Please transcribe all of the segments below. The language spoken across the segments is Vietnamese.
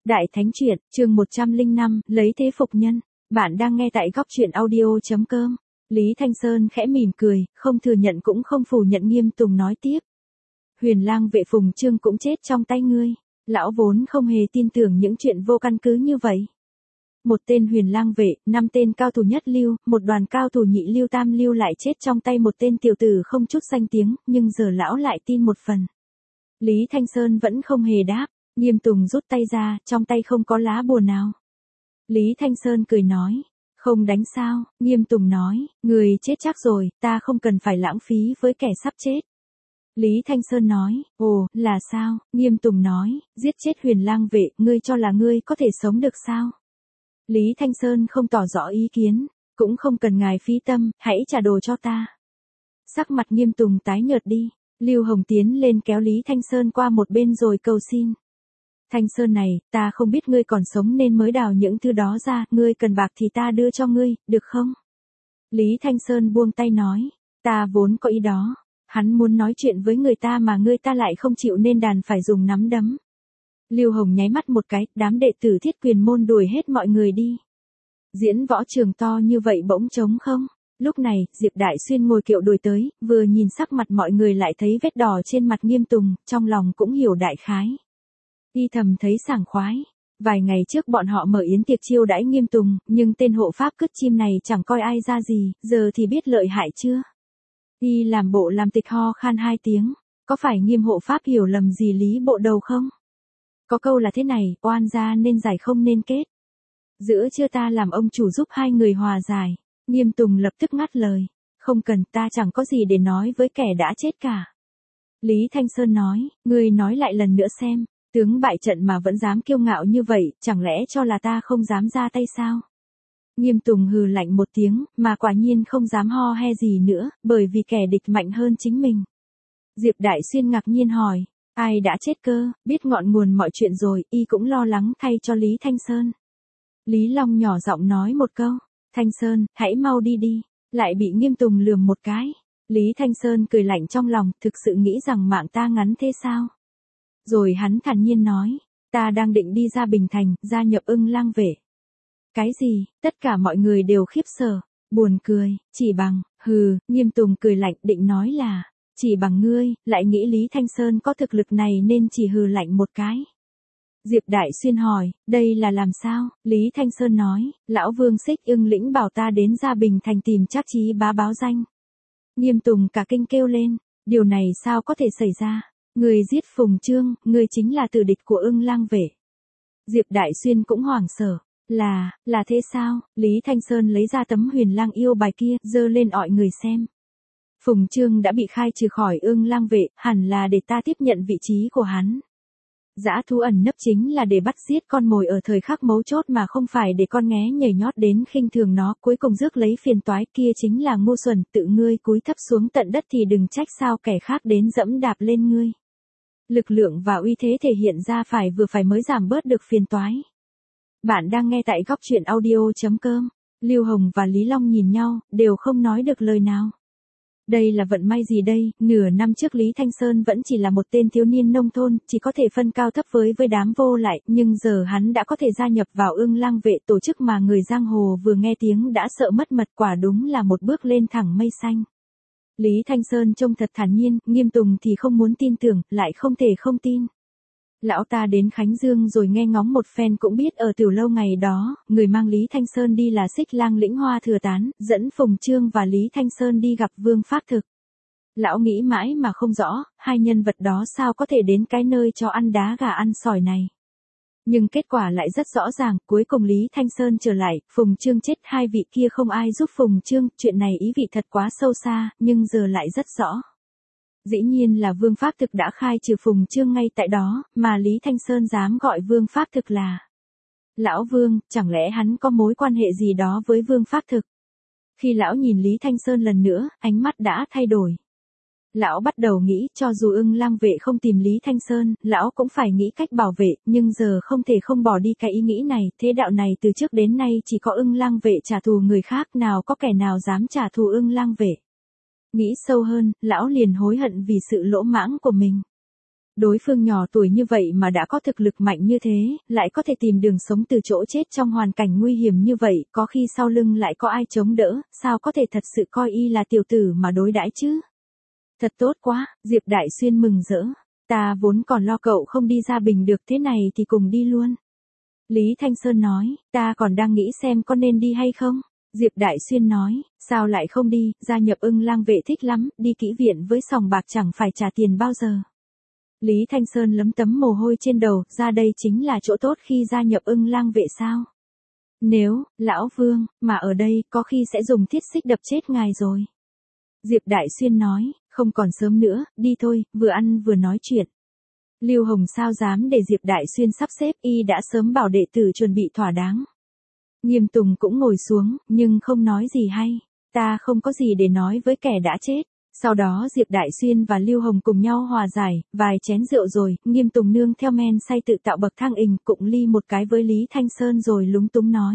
Đại Thánh Truyện, chương 105, lấy thế phục nhân. Bạn đang nghe tại góc truyện audio.com. Lý Thanh Sơn khẽ mỉm cười, không thừa nhận cũng không phủ nhận, nghiêm tùng nói tiếp. Huyền lang vệ Phùng Chương cũng chết trong tay ngươi. Lão vốn không hề tin tưởng những chuyện vô căn cứ như vậy. Một tên huyền lang vệ, 5 tên cao thủ nhất lưu, một đoàn cao thủ nhị lưu tam lưu lại chết trong tay một tên tiểu tử không chút danh tiếng, nhưng giờ lão lại tin một phần. Lý Thanh Sơn vẫn không hề đáp. Nghiêm Tùng rút tay ra, trong tay không có lá bùa nào. Lý Thanh Sơn cười nói, không đánh sao. Nghiêm Tùng nói, người chết chắc rồi, ta không cần phải lãng phí với kẻ sắp chết. Lý Thanh Sơn nói, ồ, là sao? Nghiêm Tùng nói, giết chết huyền lang vệ, ngươi cho là ngươi có thể sống được sao? Lý Thanh Sơn không tỏ rõ ý kiến, cũng không cần ngài phí tâm, hãy trả đồ cho ta. Sắc mặt Nghiêm Tùng tái nhợt đi, Lưu Hồng tiến lên kéo Lý Thanh Sơn qua một bên rồi cầu xin. Thanh Sơn này, ta không biết ngươi còn sống nên mới đào những thứ đó ra, ngươi cần bạc thì ta đưa cho ngươi, được không? Lý Thanh Sơn buông tay nói, ta vốn có ý đó. Hắn muốn nói chuyện với người ta mà người ta lại không chịu nên đàn phải dùng nắm đấm. Lưu Hồng nháy mắt một cái, đám đệ tử Thiết Quyền môn đuổi hết mọi người đi. Diễn võ trường to như vậy bỗng trống không? Lúc này, Diệp Đại Xuyên ngồi kiệu đuổi tới, vừa nhìn sắc mặt mọi người lại thấy vết đỏ trên mặt Nghiêm Tùng, trong lòng cũng hiểu đại khái. Y thầm thấy sảng khoái. Vài ngày trước bọn họ mở yến tiệc chiêu đãi Nghiêm Tùng, nhưng tên hộ pháp cứt chim này chẳng coi ai ra gì, giờ thì biết lợi hại chưa? Y làm bộ làm tịch ho khan 2 tiếng, có phải Nghiêm hộ pháp hiểu lầm gì Lý bộ đầu không? Có câu là thế này, oan gia nên giải không nên kết. Giữa trưa ta làm ông chủ giúp hai người hòa giải. Nghiêm Tùng lập tức ngắt lời, không cần, ta chẳng có gì để nói với kẻ đã chết cả. Lý Thanh Sơn nói, ngươi nói lại lần nữa xem. Tướng bại trận mà vẫn dám kiêu ngạo như vậy, chẳng lẽ cho là ta không dám ra tay sao? Nghiêm Tùng hừ lạnh một tiếng, mà quả nhiên không dám ho he gì nữa, bởi vì kẻ địch mạnh hơn chính mình. Diệp Đại Xuyên ngạc nhiên hỏi, ai đã chết cơ? Biết ngọn nguồn mọi chuyện rồi, y cũng lo lắng thay cho Lý Thanh Sơn. Lý Long nhỏ giọng nói một câu, Thanh Sơn, hãy mau đi đi, lại bị Nghiêm Tùng lườm một cái. Lý Thanh Sơn cười lạnh trong lòng, thực sự nghĩ rằng mạng ta ngắn thế sao? Rồi hắn thản nhiên nói, ta đang định đi ra Bình Thành, gia nhập Ưng Lang vệ. Cái gì? Tất cả mọi người đều khiếp sợ, buồn cười, chỉ bằng, hừ. Nghiêm Tùng cười lạnh định nói là, chỉ bằng ngươi, lại nghĩ Lý Thanh Sơn có thực lực này nên chỉ hừ lạnh một cái. Diệp Đại Xuyên hỏi, đây là làm sao? Lý Thanh Sơn nói, lão Vương Xích Ưng lĩnh bảo ta đến ra Bình Thành tìm Trác Chí Bá báo danh. Nghiêm Tùng cả kinh kêu lên, điều này sao có thể xảy ra? Người giết Phùng Chương, người chính là tử địch của Ưng Lang vệ. Diệp Đại Xuyên cũng hoảng sợ, là thế sao? Lý Thanh Sơn lấy ra tấm huyền lang yêu bài kia, giơ lên ọi người xem. Phùng Chương đã bị khai trừ khỏi Ưng Lang vệ, hẳn là để ta tiếp nhận vị trí của hắn. Dã thú ẩn nấp chính là để bắt giết con mồi ở thời khắc mấu chốt mà không phải để con nghé nhảy nhót đến khinh thường nó, cuối cùng rước lấy phiền toái, kia chính là ngu xuẩn, tự ngươi cúi thấp xuống tận đất thì đừng trách sao kẻ khác đến dẫm đạp lên ngươi. Lực lượng và uy thế thể hiện ra phải vừa phải mới giảm bớt được phiền toái. Bạn đang nghe tại góc truyện audio.com. Lưu Hồng và Lý Long nhìn nhau, đều không nói được lời nào. Đây là vận may gì đây? Nửa năm trước Lý Thanh Sơn vẫn chỉ là một tên thiếu niên nông thôn, chỉ có thể phân cao thấp với đám vô lại, nhưng giờ hắn đã có thể gia nhập vào Ưng Lang vệ, tổ chức mà người giang hồ vừa nghe tiếng đã sợ mất mật, quả đúng là một bước lên thẳng mây xanh. Lý Thanh Sơn trông thật thản nhiên, Nghiêm Tùng thì không muốn tin tưởng, lại không thể không tin. Lão ta đến Khánh Dương rồi nghe ngóng một phen cũng biết ở Tiểu Lâu ngày đó, người mang Lý Thanh Sơn đi là Xích Lang lĩnh Hoa Thừa Tán, dẫn Phùng Chương và Lý Thanh Sơn đi gặp Vương Phác Thực. Lão nghĩ mãi mà không rõ, hai nhân vật đó sao có thể đến cái nơi cho ăn đá gà ăn sỏi này. Nhưng kết quả lại rất rõ ràng, cuối cùng Lý Thanh Sơn trở lại, Phùng Chương chết, hai vị kia không ai giúp Phùng Chương, chuyện này ý vị thật quá sâu xa, nhưng giờ lại rất rõ. Dĩ nhiên là Vương Phác Thực đã khai trừ Phùng Chương ngay tại đó, mà Lý Thanh Sơn dám gọi Vương Phác Thực là Lão Vương, chẳng lẽ hắn có mối quan hệ gì đó với Vương Phác Thực? Khi lão nhìn Lý Thanh Sơn lần nữa, ánh mắt đã thay đổi. Lão bắt đầu nghĩ, cho dù Ưng Lang vệ không tìm Lý Thanh Sơn, lão cũng phải nghĩ cách bảo vệ, nhưng giờ không thể không bỏ đi cái ý nghĩ này, thế đạo này từ trước đến nay chỉ có Ưng Lang vệ trả thù người khác, nào có kẻ nào dám trả thù Ưng Lang vệ. Nghĩ sâu hơn, lão liền hối hận vì sự lỗ mãng của mình. Đối phương nhỏ tuổi như vậy mà đã có thực lực mạnh như thế, lại có thể tìm đường sống từ chỗ chết trong hoàn cảnh nguy hiểm như vậy, có khi sau lưng lại có ai chống đỡ, sao có thể thật sự coi y là tiểu tử mà đối đãi chứ? Thật tốt quá, Diệp Đại Xuyên mừng rỡ. Ta vốn còn lo cậu không đi gia bình được, thế này thì cùng đi luôn. Lý Thanh Sơn nói, ta còn đang nghĩ xem có nên đi hay không. Diệp Đại Xuyên nói, sao lại không đi, gia nhập Ưng Lang vệ thích lắm, đi kỹ viện với sòng bạc chẳng phải trả tiền bao giờ. Lý Thanh Sơn lấm tấm mồ hôi trên đầu, ra đây chính là chỗ tốt khi gia nhập Ưng Lang vệ sao? Nếu, lão Vương, mà ở đây, có khi sẽ dùng thiết xích đập chết ngài rồi. Diệp Đại Xuyên nói, không còn sớm nữa, đi thôi, vừa ăn vừa nói chuyện. Lưu Hồng sao dám để Diệp Đại Xuyên sắp xếp, y đã sớm bảo đệ tử chuẩn bị thỏa đáng. Nghiêm Tùng cũng ngồi xuống, nhưng không nói gì hay. Ta không có gì để nói với kẻ đã chết. Sau đó Diệp Đại Xuyên và Lưu Hồng cùng nhau hòa giải, vài chén rượu rồi, Nghiêm Tùng nương theo men say tự tạo bậc thang ình, cụng ly một cái với Lý Thanh Sơn rồi lúng túng nói.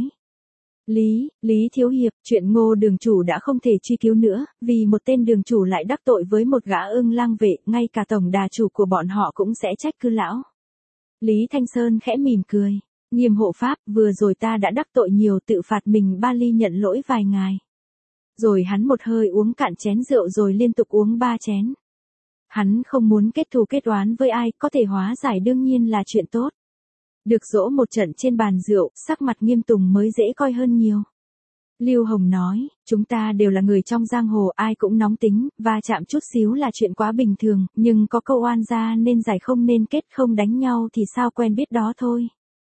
Lý Thiếu Hiệp, chuyện Ngô đường chủ đã không thể truy cứu nữa, vì một tên đường chủ lại đắc tội với một gã Ưng Lang vệ, ngay cả tổng đà chủ của bọn họ cũng sẽ trách cứ lão. Lý Thanh Sơn khẽ mỉm cười. Nghiêm hộ pháp, vừa rồi ta đã đắc tội nhiều, tự phạt mình 3 ly nhận lỗi vài ngài. Rồi hắn một hơi uống cạn chén rượu rồi liên tục uống 3 chén. Hắn không muốn kết thù kết oán với ai, có thể hóa giải đương nhiên là chuyện tốt. Được dỗ một trận trên bàn rượu, sắc mặt Nghiêm Tùng mới dễ coi hơn nhiều. Lưu Hồng nói, chúng ta đều là người trong giang hồ, ai cũng nóng tính, và chạm chút xíu là chuyện quá bình thường, nhưng có câu oan gia nên giải không nên kết, không đánh nhau thì sao quen biết đó thôi.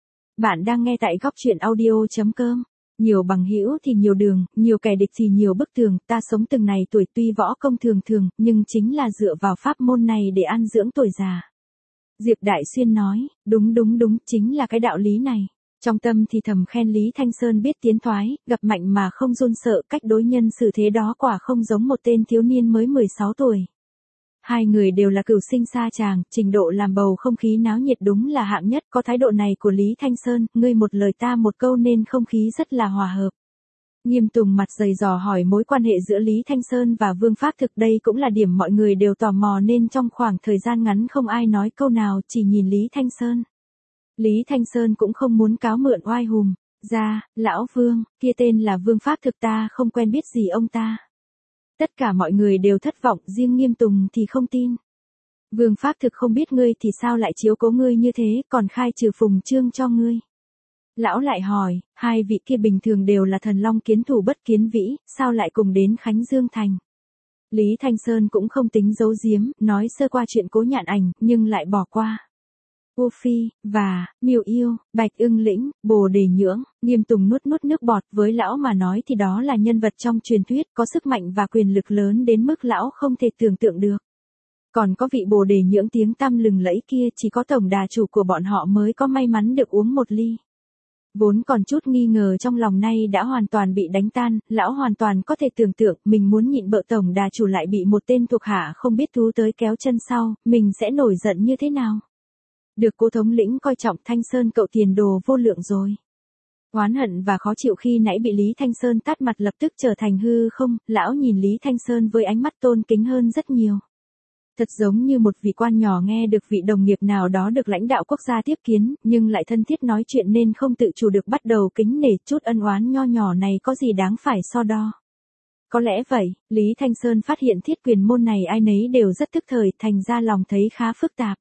Bạn đang nghe tại góc truyện audio.com. Nhiều bằng hữu thì nhiều đường, nhiều kẻ địch thì nhiều bức tường, ta sống từng này tuổi tuy võ công thường thường, nhưng chính là dựa vào pháp môn này để an dưỡng tuổi già. Diệp Đại Xuyên nói, đúng, chính là cái đạo lý này. Trong tâm thì thầm khen Lý Thanh Sơn biết tiến thoái, gặp mạnh mà không run sợ, cách đối nhân xử thế đó quả không giống một tên thiếu niên mới 16 tuổi. Hai người đều là cửu sinh sa tràng, trình độ làm bầu không khí náo nhiệt đúng là hạng nhất, có thái độ này của Lý Thanh Sơn, ngươi một lời ta một câu nên không khí rất là hòa hợp. Nghiêm Tùng mặt dày dò hỏi mối quan hệ giữa Lý Thanh Sơn và Vương Pháp Thực, đây cũng là điểm mọi người đều tò mò nên trong khoảng thời gian ngắn không ai nói câu nào, chỉ nhìn Lý Thanh Sơn. Lý Thanh Sơn cũng không muốn cáo mượn oai hùm, ra, lão Vương, kia tên là Vương Pháp Thực, ta không quen biết gì ông ta. Tất cả mọi người đều thất vọng, riêng Nghiêm Tùng thì không tin. Vương Pháp Thực không biết ngươi thì sao lại chiếu cố ngươi như thế, còn khai trừ phùng trương cho ngươi. Lão lại hỏi, hai vị kia bình thường đều là thần long kiến thủ bất kiến vĩ, sao lại cùng đến Khánh Dương Thành? Lý Thanh Sơn cũng không tính giấu giếm, nói sơ qua chuyện Cố Nhạn Ảnh, nhưng lại bỏ qua. U Phi, và, Miêu Yêu, Bạch Ưng Lĩnh, Bồ Đề Nhưỡng, Nghiêm Tùng nuốt nước bọt, với lão mà nói thì đó là nhân vật trong truyền thuyết, có sức mạnh và quyền lực lớn đến mức lão không thể tưởng tượng được. Còn có vị Bồ Đề Nhưỡng tiếng tăm lừng lẫy kia, chỉ có tổng đà chủ của bọn họ mới có may mắn được uống một ly. Vốn còn chút nghi ngờ trong lòng nay đã hoàn toàn bị đánh tan, lão hoàn toàn có thể tưởng tượng mình muốn nhịn bợ tổng đà chủ lại bị một tên thuộc hạ không biết thú tới kéo chân sau, mình sẽ nổi giận như thế nào. Được Cố thống lĩnh coi trọng, Thanh Sơn cậu tiền đồ vô lượng rồi. Oán hận và khó chịu khi nãy bị Lý Thanh Sơn tát mặt lập tức trở thành hư không, lão nhìn Lý Thanh Sơn với ánh mắt tôn kính hơn rất nhiều. Thật giống như một vị quan nhỏ nghe được vị đồng nghiệp nào đó được lãnh đạo quốc gia tiếp kiến, nhưng lại thân thiết nói chuyện nên không tự chủ được bắt đầu kính nể, chút ân oán nho nhỏ này có gì đáng phải so đo. Có lẽ vậy, Lý Thanh Sơn phát hiện thiết quyền môn này ai nấy đều rất tức thời, thành ra lòng thấy khá phức tạp.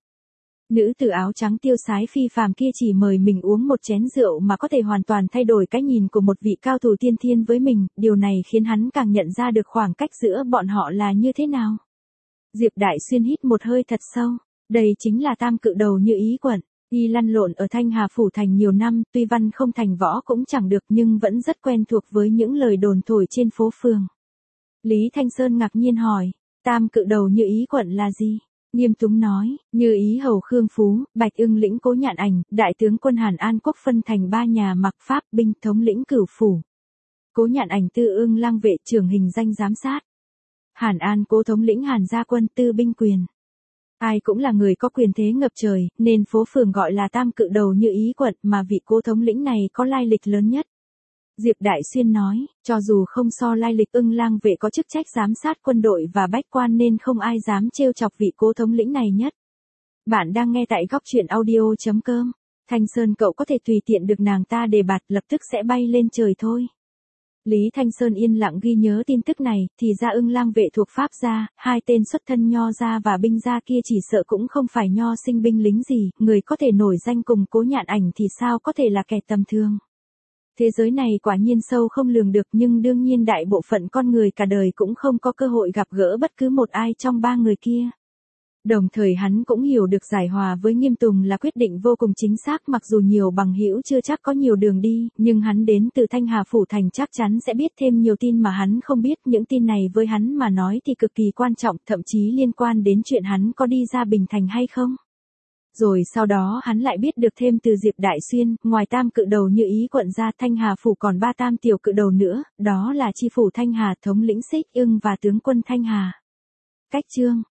Nữ tử áo trắng tiêu sái phi phàm kia chỉ mời mình uống một chén rượu mà có thể hoàn toàn thay đổi cái nhìn của một vị cao thủ tiên thiên với mình, điều này khiến hắn càng nhận ra được khoảng cách giữa bọn họ là như thế nào. Diệp Đại Xuyên hít một hơi thật sâu, đây chính là tam cự đầu Như Ý Quận, y lăn lộn ở Thanh Hà Phủ Thành nhiều năm, tuy văn không thành võ cũng chẳng được nhưng vẫn rất quen thuộc với những lời đồn thổi trên phố phường. Lý Thanh Sơn ngạc nhiên hỏi, tam cự đầu Như Ý Quận là gì? Nghiêm Túng nói, Như Ý hầu Khương Phú, Bạch Ưng lĩnh Cố Nhạn Ảnh, đại tướng quân Hàn An Quốc phân thành 3 nhà mặc pháp binh thống lĩnh Cửu Phủ. Cố Nhạn Ảnh tư Ưng Lang vệ trưởng hình danh giám sát. Hàn An Cố thống lĩnh Hàn gia quân tư binh quyền. Ai cũng là người có quyền thế ngập trời, nên phố phường gọi là tam cự đầu Như Ý Quận, mà vị Cố thống lĩnh này có lai lịch lớn nhất. Diệp Đại Xuyên nói, cho dù không so lai lịch, Ưng Lang vệ có chức trách giám sát quân đội và bách quan nên không ai dám trêu chọc vị Cố thống lĩnh này nhất. Bạn đang nghe tại góc chuyện audio.com. Thanh Sơn cậu có thể tùy tiện được nàng ta đề bạt lập tức sẽ bay lên trời thôi. Lý Thanh Sơn yên lặng ghi nhớ tin tức này, thì ra Ưng Lang vệ thuộc Pháp gia, hai tên xuất thân nho gia và binh gia kia chỉ sợ cũng không phải nho sinh binh lính gì, người có thể nổi danh cùng Cố Nhạn Ảnh thì sao có thể là kẻ tầm thường. Thế giới này quả nhiên sâu không lường được, nhưng đương nhiên đại bộ phận con người cả đời cũng không có cơ hội gặp gỡ bất cứ một ai trong ba người kia. Đồng thời hắn cũng hiểu được giải hòa với Nghiêm Tùng là quyết định vô cùng chính xác, mặc dù nhiều bằng hữu chưa chắc có nhiều đường đi, nhưng hắn đến từ Thanh Hà Phủ Thành chắc chắn sẽ biết thêm nhiều tin mà hắn không biết, những tin này với hắn mà nói thì cực kỳ quan trọng, thậm chí liên quan đến chuyện hắn có đi ra Bình Thành hay không. Rồi sau đó hắn lại biết được thêm từ Diệp Đại Xuyên, ngoài tam cự đầu như ý quận gia Thanh Hà Phủ còn ba tam tiểu cự đầu nữa, đó là chi phủ Thanh Hà, thống lĩnh Xích Ưng và tướng quân Thanh Hà. Cách chương